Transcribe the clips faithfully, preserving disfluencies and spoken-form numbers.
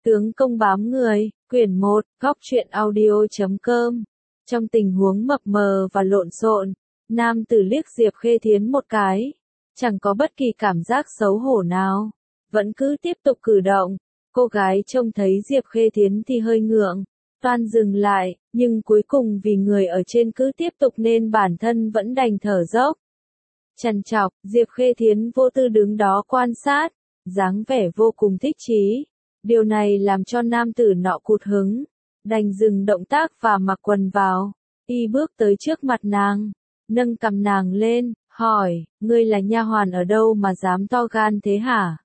Tướng công bám người, quyển một, góc truyện audio chấm com. Trong tình huống mập mờ và lộn xộn, nam tử liếc Diệp Khê Thiến một cái, chẳng có bất kỳ cảm giác xấu hổ nào, vẫn cứ tiếp tục cử động. Cô gái trông thấy Diệp Khê Thiến thì hơi ngượng, toan dừng lại, nhưng cuối cùng vì người ở trên cứ tiếp tục nên bản thân vẫn đành thở dốc. Chằn chọc, Diệp Khê Thiến vô tư đứng đó quan sát, dáng vẻ vô cùng thích chí. Điều này làm cho nam tử nọ cụt hứng, đành dừng động tác và mặc quần vào. Y bước tới trước mặt nàng, nâng cằm nàng lên, hỏi, ngươi là nha hoàn ở đâu mà dám to gan thế hả?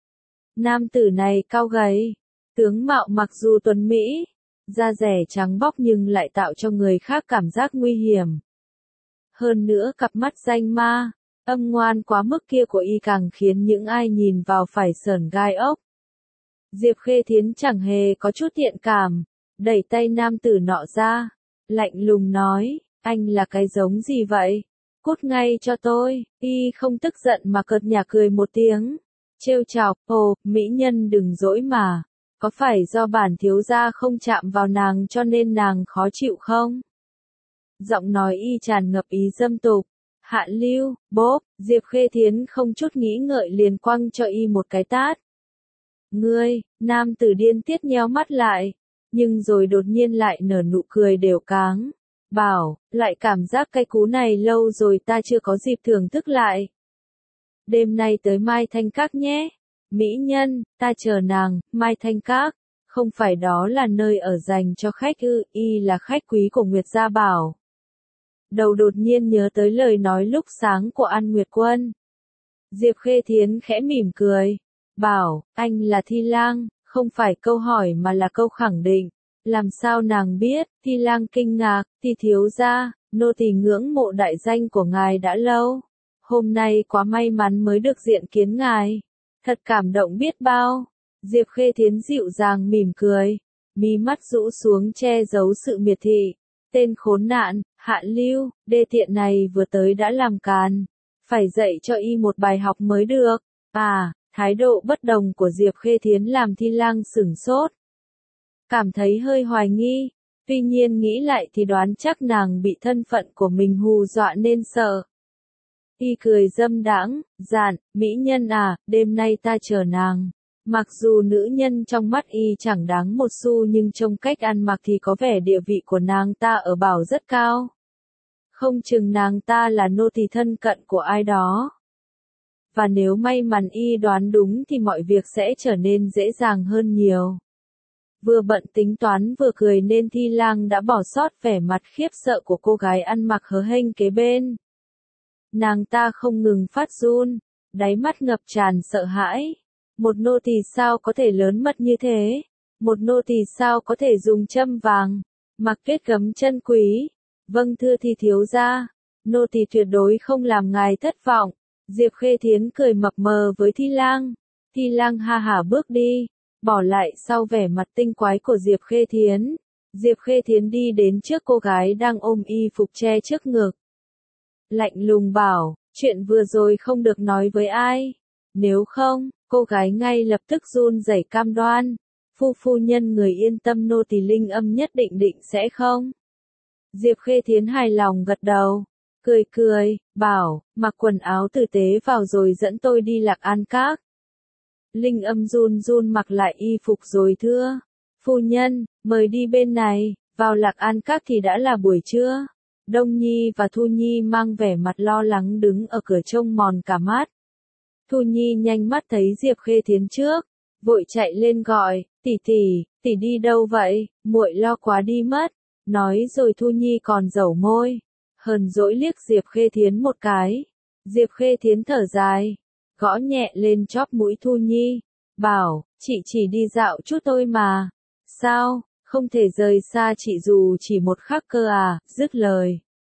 Nam tử này cao gầy, tướng mạo mặc dù tuấn mỹ, da dẻ trắng bóc nhưng lại tạo cho người khác cảm giác nguy hiểm. Hơn nữa cặp mắt danh ma, âm ngoan quá mức kia của y càng khiến những ai nhìn vào phải sởn gai ốc. Diệp Khê Thiến chẳng hề có chút thiện cảm, đẩy tay nam tử nọ ra, lạnh lùng nói, anh là cái giống gì vậy? Cút ngay cho tôi. Y không tức giận mà cợt nhả cười một tiếng, trêu chọc, ồ, mỹ nhân đừng dỗi mà, có phải do bản thiếu gia không chạm vào nàng cho nên nàng khó chịu không? Giọng nói y tràn ngập ý dâm tục, hạ lưu, bốp, Diệp Khê Thiến không chút nghĩ ngợi liền quăng cho y một cái tát. Ngươi, nam tử điên tiết nheo mắt lại, nhưng rồi đột nhiên lại nở nụ cười đều cáng, bảo, lại cảm giác cái cú này lâu rồi ta chưa có dịp thưởng thức lại. Đêm nay tới Mai Thanh Các nhé, mỹ nhân, ta chờ nàng. Mai Thanh Các, không phải đó là nơi ở dành cho khách ư? Y là khách quý của Nguyệt Gia Bảo. Đầu đột nhiên nhớ tới lời nói lúc sáng của An Nguyệt Quân. Diệp Khê Thiến khẽ mỉm cười, bảo, anh là Thi Lang, không phải câu hỏi mà là câu khẳng định. Làm sao nàng biết? Thi Lang kinh ngạc, Thi thiếu gia, nô tỳ ngưỡng mộ đại danh của ngài đã lâu. Hôm nay quá may mắn mới được diện kiến ngài. Thật cảm động biết bao. Diệp Khê Thiến dịu dàng mỉm cười, mí mắt rũ xuống che giấu sự miệt thị. Tên khốn nạn, hạ lưu, đê tiện này vừa tới đã làm càn. Phải dạy cho y một bài học mới được. À, thái độ bất đồng của Diệp Khê Thiến làm Thi Lang sửng sốt. Cảm thấy hơi hoài nghi, tuy nhiên nghĩ lại thì đoán chắc nàng bị thân phận của mình hù dọa nên sợ. Y cười dâm đãng, dạn, mỹ nhân à, đêm nay ta chờ nàng. Mặc dù nữ nhân trong mắt y chẳng đáng một xu nhưng trông cách ăn mặc thì có vẻ địa vị của nàng ta ở Bảo rất cao. Không chừng nàng ta là nô tỳ thân cận của ai đó. Và nếu may mắn y đoán đúng thì mọi việc sẽ trở nên dễ dàng hơn nhiều. Vừa bận tính toán vừa cười nên Thi Lang đã bỏ sót vẻ mặt khiếp sợ của cô gái ăn mặc hớ hênh kế bên. Nàng ta không ngừng phát run, đáy mắt ngập tràn sợ hãi. Một nô tỳ sao có thể lớn mật như thế? Một nô tỳ sao có thể dùng châm vàng, mặc kết gấm chân quý? Vâng thưa Thi thiếu gia, nô tỳ tuyệt đối không làm ngài thất vọng. Diệp Khê Thiến cười mập mờ với Thi Lang. Thi Lang ha hả bước đi, bỏ lại sau vẻ mặt tinh quái của Diệp Khê Thiến. Diệp Khê Thiến đi đến trước cô gái đang ôm y phục che trước ngực. Lạnh lùng bảo, chuyện vừa rồi không được nói với ai. Nếu không, cô gái ngay lập tức run rẩy cam đoan. Phu phu nhân người yên tâm nô tỳ Linh Âm nhất định định sẽ không. Diệp Khê Thiến hài lòng gật đầu, cười cười, bảo, mặc quần áo tử tế vào rồi dẫn tôi đi Lạc An Các. Linh Âm run run mặc lại y phục rồi thưa, phu nhân, mời đi bên này. Vào Lạc An Các thì đã là buổi trưa. Đông Nhi và Thu Nhi mang vẻ mặt lo lắng đứng ở cửa trông mòn cả mắt. Thu Nhi nhanh mắt thấy Diệp Khê Thiến trước, vội chạy lên gọi, tỷ tỷ, tỷ đi đâu vậy, muội lo quá đi mất. Nói rồi Thu Nhi còn dẩu môi, hờn dỗi liếc Diệp Khê Thiến một cái. Diệp Khê Thiến thở dài, gõ nhẹ lên chóp mũi Thu Nhi, bảo, chị chỉ đi dạo chút thôi mà. Sao, không thể rời xa chị dù chỉ một khắc cơ à? Dứt lời,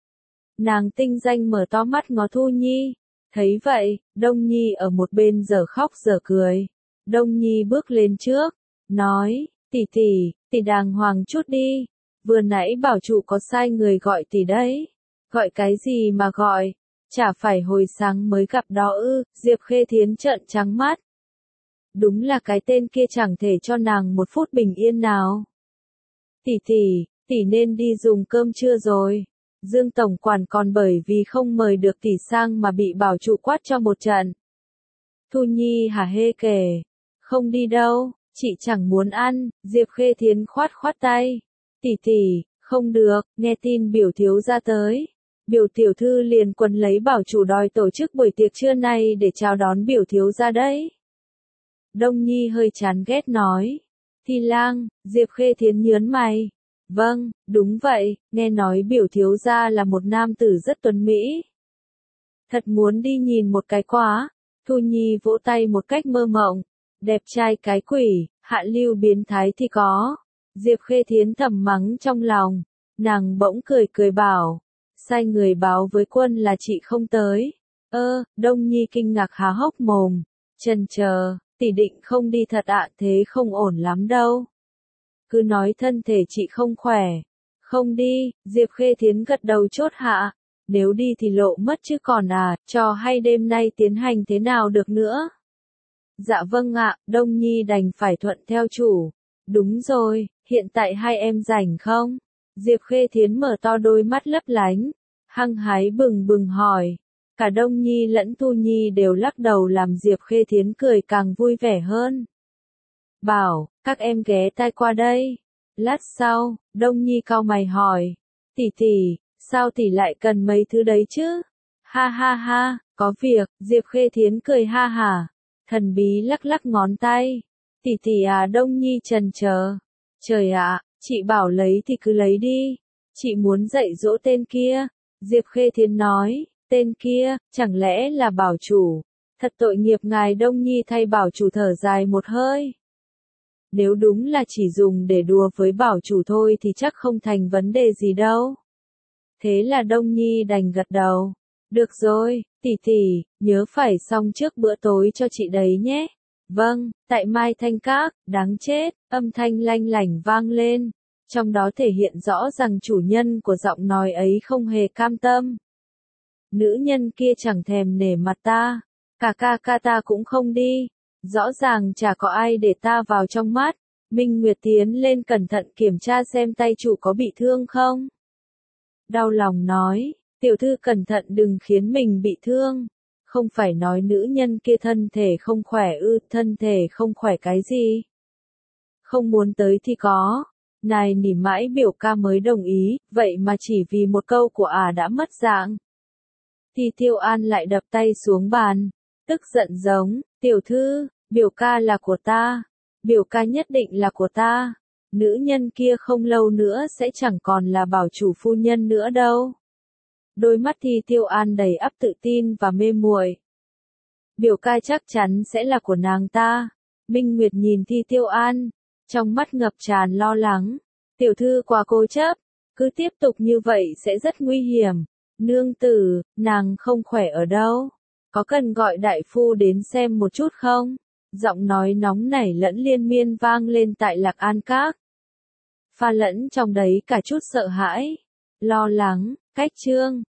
nàng tinh danh mở to mắt ngó Thu Nhi. Thấy vậy, Đông Nhi ở một bên dở khóc dở cười. Đông Nhi bước lên trước, nói, tỷ tỷ, tỷ đàng hoàng chút đi. Vừa nãy bảo chủ có sai người gọi tỷ đấy. Gọi cái gì mà gọi? Chả phải hồi sáng mới gặp đó ư? Diệp Khê Thiến trợn trắng mắt. Đúng là cái tên kia chẳng thể cho nàng một phút bình yên nào. Tỷ tỷ, tỷ nên đi dùng cơm trưa rồi. Dương tổng quản còn bởi vì không mời được tỷ sang mà bị bảo chủ quát cho một trận. Thu Nhi hả hê kể. Không đi đâu, chị chẳng muốn ăn. Diệp Khê Thiến khoát khoát tay. Tỷ tỷ, không được, nghe tin biểu thiếu gia tới. Biểu tiểu thư liền quấn lấy bảo chủ đòi tổ chức buổi tiệc trưa nay để chào đón biểu thiếu gia đấy. Đông Nhi hơi chán ghét nói. Thi lang, Diệp Khê Thiến nhớn mày. Vâng, đúng vậy, nghe nói biểu thiếu gia là một nam tử rất tuấn mỹ. Thật muốn đi nhìn một cái quá. Thu Nhi vỗ tay một cách mơ mộng. Đẹp trai cái quỷ, hạ lưu biến thái thì có. Diệp Khê Thiến thầm mắng trong lòng. Nàng bỗng cười cười bảo. Sai người báo với quân là chị không tới. Ơ, Đông Nhi kinh ngạc há hốc mồm. Chần chờ, tỷ định không đi thật ạ, thế không ổn lắm đâu. Cứ nói thân thể chị không khỏe. Không đi, Diệp Khê Thiến gật đầu chốt hạ. Nếu đi thì lộ mất chứ còn à, trò hay đêm nay tiến hành thế nào được nữa. Dạ vâng ạ, Đông Nhi đành phải thuận theo chủ. Đúng rồi, hiện tại hai em rảnh không? Diệp Khê Thiến mở to đôi mắt lấp lánh. Hăng hái bừng bừng hỏi. Cả Đông Nhi lẫn Thu Nhi đều lắc đầu làm Diệp Khê Thiến cười càng vui vẻ hơn. Bảo, các em ghé tai qua đây. Lát sau, Đông Nhi cau mày hỏi. Tỷ tỷ, sao tỷ lại cần mấy thứ đấy chứ? Ha ha ha, có việc, Diệp Khê Thiến cười ha hả. Thần bí lắc lắc ngón tay. Tỷ tỷ à, Đông Nhi chần chờ. Trời ạ, chị bảo lấy thì cứ lấy đi. Chị muốn dạy dỗ tên kia. Diệp Khê Thiến nói, tên kia, chẳng lẽ là bảo chủ? Thật tội nghiệp ngài. Đông Nhi thay bảo chủ thở dài một hơi. Nếu đúng là chỉ dùng để đùa với bảo chủ thôi thì chắc không thành vấn đề gì đâu. Thế là Đông Nhi đành gật đầu. Được rồi, tỷ tỷ, nhớ phải xong trước bữa tối cho chị đấy nhé. Vâng, tại Mai Thanh Các, đáng chết, âm thanh lanh lảnh vang lên. Trong đó thể hiện rõ rằng chủ nhân của giọng nói ấy không hề cam tâm. Nữ nhân kia chẳng thèm nể mặt ta. Cả ca ca ta cũng không đi. Rõ ràng chả có ai để ta vào trong mắt. Minh Nguyệt tiến lên cẩn thận kiểm tra xem tay chủ có bị thương không. Đau lòng nói, tiểu thư cẩn thận đừng khiến mình bị thương. Không phải nói nữ nhân kia thân thể không khỏe ư, thân thể không khỏe cái gì. Không muốn tới thì có. Này nỉ mãi biểu ca mới đồng ý, vậy mà chỉ vì một câu của ả à đã mất dạng. Thì Tiêu An lại đập tay xuống bàn, tức giận giống, tiểu thư, biểu ca là của ta. Biểu ca nhất định là của ta. Nữ nhân kia không lâu nữa sẽ chẳng còn là bảo chủ phu nhân nữa đâu. Đôi mắt Thi Tiêu An đầy ắp tự tin và mê muội. Biểu ca chắc chắn sẽ là của nàng ta. Minh Nguyệt nhìn Thi Tiêu An, trong mắt ngập tràn lo lắng. Tiểu thư quá cố chấp, cứ tiếp tục như vậy sẽ rất nguy hiểm. Nương tử, nàng không khỏe ở đâu? Có cần gọi đại phu đến xem một chút không? Giọng nói nóng nảy lẫn liên miên vang lên tại Lạc An Các. Pha lẫn trong đấy cả chút sợ hãi, lo lắng, cách trương.